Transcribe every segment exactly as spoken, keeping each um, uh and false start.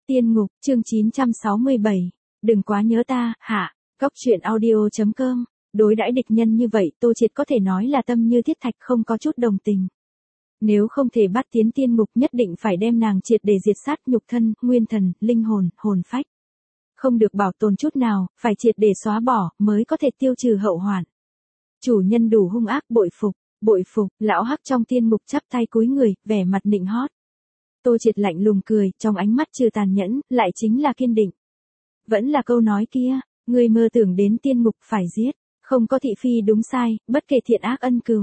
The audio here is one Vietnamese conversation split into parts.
Tiên ngục, chương chín trăm sáu mươi bảy. Đừng quá nhớ ta, hạ. Góc truyện audio chấm com. Đối đãi địch nhân như vậy, Tô Triệt có thể nói là tâm như thiết thạch, không có chút đồng tình. Nếu không thể bắt tiến tiên ngục, nhất định phải đem nàng triệt để diệt sát nhục thân, nguyên thần, linh hồn, hồn phách. Không được bảo tồn chút nào, phải triệt để xóa bỏ, mới có thể tiêu trừ hậu hoạn. Chủ nhân đủ hung ác, bội phục, bội phục, lão hắc trong tiên ngục chắp tay cúi người, vẻ mặt nịnh hót. Tô Triệt lạnh lùng cười, trong ánh mắt trừ tàn nhẫn, lại chính là kiên định. Vẫn là câu nói kia, người mơ tưởng đến tiên ngục phải giết, không có thị phi đúng sai, bất kể thiện ác ân cừu.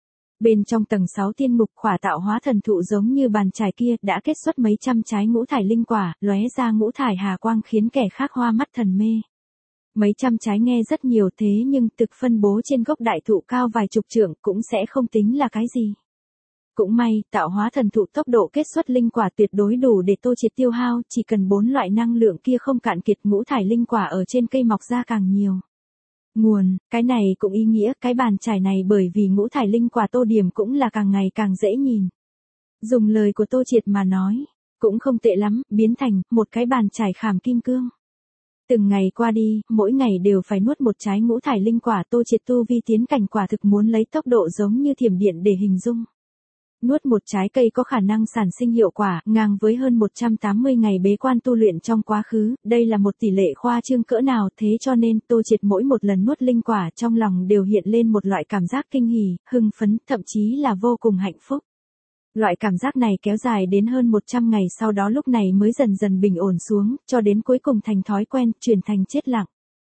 Bên trong tầng sáu tiên ngục, khỏa tạo hóa thần thụ giống như bàn chải kia đã kết xuất mấy trăm trái ngũ thải linh quả, lóe ra ngũ thải hà quang khiến kẻ khác hoa mắt thần mê. Mấy trăm trái nghe rất nhiều, thế nhưng thực phân bố trên gốc đại thụ cao vài chục trượng cũng sẽ không tính là cái gì. Cũng may, tạo hóa thần thụ tốc độ kết xuất linh quả tuyệt đối đủ để Tô Triệt tiêu hao, chỉ cần bốn loại năng lượng kia không cạn kiệt, ngũ thải linh quả ở trên cây mọc ra càng nhiều. Nguồn, cái này cũng ý nghĩa cái bàn chải này bởi vì ngũ thải linh quả tô điểm cũng là càng ngày càng dễ nhìn. Dùng lời của Tô Triệt mà nói, cũng không tệ lắm, biến thành một cái bàn chải khảm kim cương. Từng ngày qua đi, mỗi ngày đều phải nuốt một trái ngũ thải linh quả, Tô Triệt tu vi tiến cảnh quả thực muốn lấy tốc độ giống như thiểm điện để hình dung. Nuốt một trái cây có khả năng sản sinh hiệu quả ngang với hơn một trăm tám mươi ngày bế quan tu luyện trong quá khứ, đây là một tỷ lệ khoa trương cỡ nào, thế cho nên Tô Triệt mỗi một lần nuốt linh quả trong lòng đều hiện lên một loại cảm giác kinh hỉ, hưng phấn, thậm chí là vô cùng hạnh phúc. Loại cảm giác này kéo dài đến hơn một trăm ngày, sau đó lúc này mới dần dần bình ổn xuống, cho đến cuối cùng thành thói quen, chuyển thành chết lặng.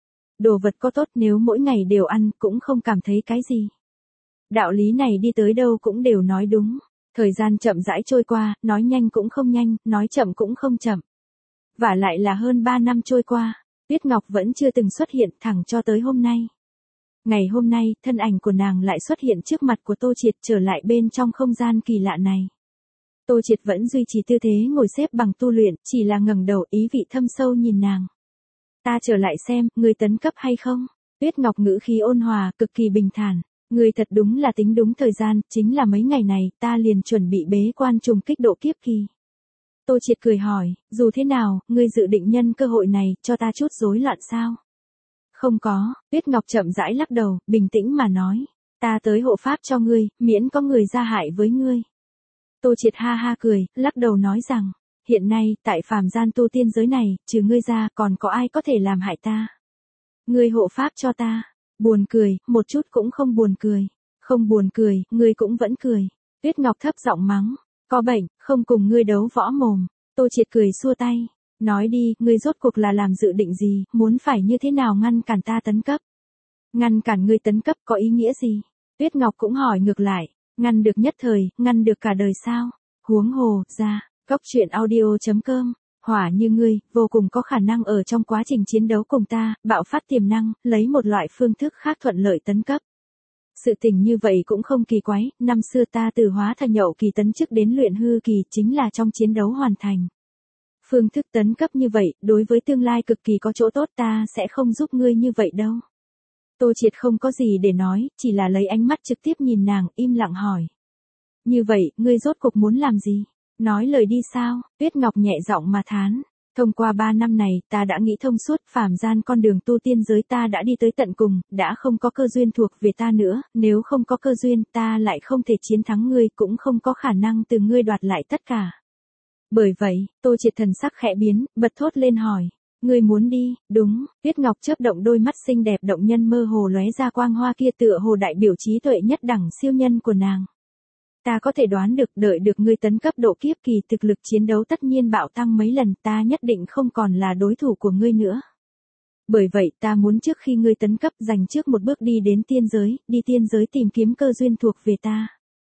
Đồ vật có tốt nếu mỗi ngày đều ăn cũng không cảm thấy cái gì. Đạo lý này đi tới đâu cũng đều nói đúng. Thời gian chậm rãi trôi qua, nói nhanh cũng không nhanh, nói chậm cũng không chậm. Vả lại là hơn ba năm trôi qua, Tuyết Ngọc vẫn chưa từng xuất hiện, thẳng cho tới hôm nay. Ngày hôm nay, thân ảnh của nàng lại xuất hiện trước mặt của Tô Triệt, trở lại bên trong không gian kỳ lạ này. Tô Triệt vẫn duy trì tư thế ngồi xếp bằng tu luyện, chỉ là ngẩng đầu, ý vị thâm sâu nhìn nàng. Ta trở lại xem, ngươi tấn cấp hay không? Tuyết Ngọc ngữ khí ôn hòa, cực kỳ bình thản. Ngươi thật đúng là tính đúng thời gian, chính là mấy ngày này, ta liền chuẩn bị bế quan trùng kích độ kiếp kỳ. Tô Triệt cười hỏi, dù thế nào, ngươi dự định nhân cơ hội này, cho ta chút rối loạn sao? Không có, Tuyết Ngọc chậm rãi lắc đầu, bình tĩnh mà nói. Ta tới hộ pháp cho ngươi, miễn có người ra hại với ngươi. Tô Triệt ha ha cười, lắc đầu nói rằng, hiện nay, tại phàm gian tu tiên giới này, trừ ngươi ra, còn có ai có thể làm hại ta? Ngươi hộ pháp cho ta. Buồn cười, một chút cũng không buồn cười. Không buồn cười, ngươi cũng vẫn cười. Tuyết Ngọc thấp giọng mắng. Có bệnh, không cùng ngươi đấu võ mồm. Tô Triệt cười xua tay. Nói đi, ngươi rốt cuộc là làm dự định gì, muốn phải như thế nào ngăn cản ta tấn cấp? Ngăn cản ngươi tấn cấp có ý nghĩa gì? Tuyết Ngọc cũng hỏi ngược lại. Ngăn được nhất thời, ngăn được cả đời sao? Huống hồ, ra, góc truyện audio chấm com. Hỏa như ngươi, vô cùng có khả năng ở trong quá trình chiến đấu cùng ta, bạo phát tiềm năng, lấy một loại phương thức khác thuận lợi tấn cấp. Sự tình như vậy cũng không kỳ quái, năm xưa ta từ hóa thần nhậu kỳ tấn chức đến luyện hư kỳ chính là trong chiến đấu hoàn thành. Phương thức tấn cấp như vậy, đối với tương lai cực kỳ có chỗ tốt, ta sẽ không giúp ngươi như vậy đâu. Tô Triệt không có gì để nói, chỉ là lấy ánh mắt trực tiếp nhìn nàng, im lặng hỏi. Như vậy, ngươi rốt cuộc muốn làm gì? Nói lời đi sao? Tuyết Ngọc nhẹ giọng mà thán. Thông qua ba năm này, ta đã nghĩ thông suốt, phàm gian con đường tu tiên giới ta đã đi tới tận cùng, đã không có cơ duyên thuộc về ta nữa, nếu không có cơ duyên, ta lại không thể chiến thắng ngươi, cũng không có khả năng từ ngươi đoạt lại tất cả. Bởi vậy, Tô Triệt thần sắc khẽ biến, bật thốt lên hỏi. Ngươi muốn đi? Đúng. Tuyết Ngọc chớp động đôi mắt xinh đẹp động nhân mơ hồ lóe ra quang hoa kia, tựa hồ đại biểu trí tuệ nhất đẳng siêu nhân của nàng. Ta có thể đoán được, đợi được ngươi tấn cấp độ kiếp kỳ, thực lực chiến đấu tất nhiên bạo tăng mấy lần, ta nhất định không còn là đối thủ của ngươi nữa. Bởi vậy, ta muốn trước khi ngươi tấn cấp, dành trước một bước đi đến tiên giới, đi tiên giới tìm kiếm cơ duyên thuộc về ta.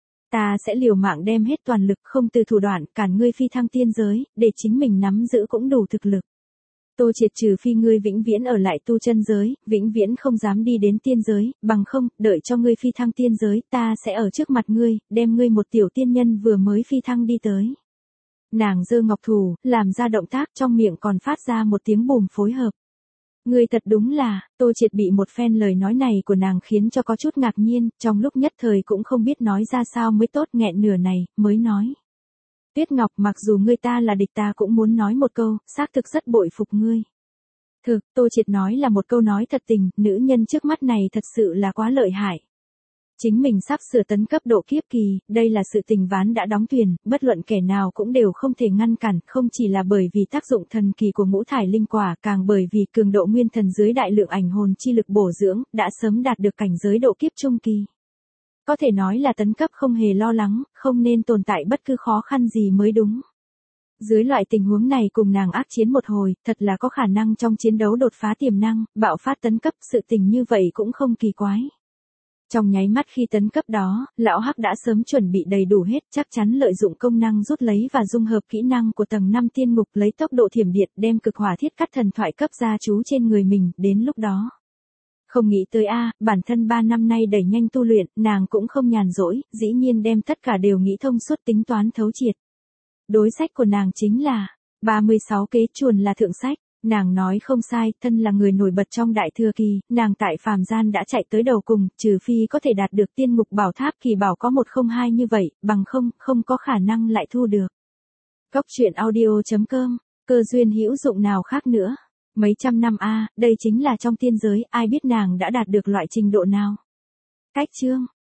Ta sẽ liều mạng đem hết toàn lực, không từ thủ đoạn, cản ngươi phi thăng tiên giới, để chính mình nắm giữ cũng đủ thực lực. Tô Triệt, trừ phi ngươi vĩnh viễn ở lại tu chân giới, vĩnh viễn không dám đi đến tiên giới, bằng không, đợi cho ngươi phi thăng tiên giới, ta sẽ ở trước mặt ngươi, đem ngươi một tiểu tiên nhân vừa mới phi thăng đi tới. Nàng giơ ngọc thủ, làm ra động tác, trong miệng còn phát ra một tiếng bùm phối hợp. Ngươi thật đúng là, Tô Triệt bị một phen lời nói này của nàng khiến cho có chút ngạc nhiên, trong lúc nhất thời cũng không biết nói ra sao mới tốt, nghẹn nửa này, mới nói. Tuyết Ngọc, mặc dù ngươi ta là địch ta cũng muốn nói một câu, xác thực rất bội phục ngươi. Thực, Tô Triệt nói là một câu nói thật tình, nữ nhân trước mắt này thật sự là quá lợi hại. Chính mình sắp sửa tấn cấp độ kiếp kỳ, đây là sự tình ván đã đóng thuyền, bất luận kẻ nào cũng đều không thể ngăn cản, không chỉ là bởi vì tác dụng thần kỳ của ngũ thải linh quả, càng bởi vì cường độ nguyên thần dưới đại lượng ảnh hồn chi lực bổ dưỡng, đã sớm đạt được cảnh giới độ kiếp trung kỳ. Có thể nói là tấn cấp không hề lo lắng, không nên tồn tại bất cứ khó khăn gì mới đúng. Dưới loại tình huống này cùng nàng ác chiến một hồi, thật là có khả năng trong chiến đấu đột phá tiềm năng, bạo phát tấn cấp, sự tình như vậy cũng không kỳ quái. Trong nháy mắt khi tấn cấp đó, lão Hắc đã sớm chuẩn bị đầy đủ hết, chắc chắn lợi dụng công năng rút lấy và dung hợp kỹ năng của tầng năm tiên ngục, lấy tốc độ thiểm điện đem cực hỏa thiết cắt thần thoại cấp gia chú trên người mình, đến lúc đó. Không nghĩ tới a, bản thân ba năm nay đẩy nhanh tu luyện, nàng cũng không nhàn rỗi, dĩ nhiên đem tất cả đều nghĩ thông suốt tính toán thấu triệt. Đối sách của nàng chính là ba mươi sáu kế chuồn là thượng sách. Nàng nói không sai, thân là người nổi bật trong đại thừa kỳ, nàng tại phàm gian đã chạy tới đầu cùng, trừ phi có thể đạt được tiên ngục bảo tháp kỳ bảo có một không hai như vậy, bằng không, không có khả năng lại thu được. Góc truyện audio chấm com, cơ duyên hữu dụng nào khác nữa. Mấy trăm năm a, đây chính là trong tiên giới, ai biết nàng đã đạt được loại trình độ nào. Cách chương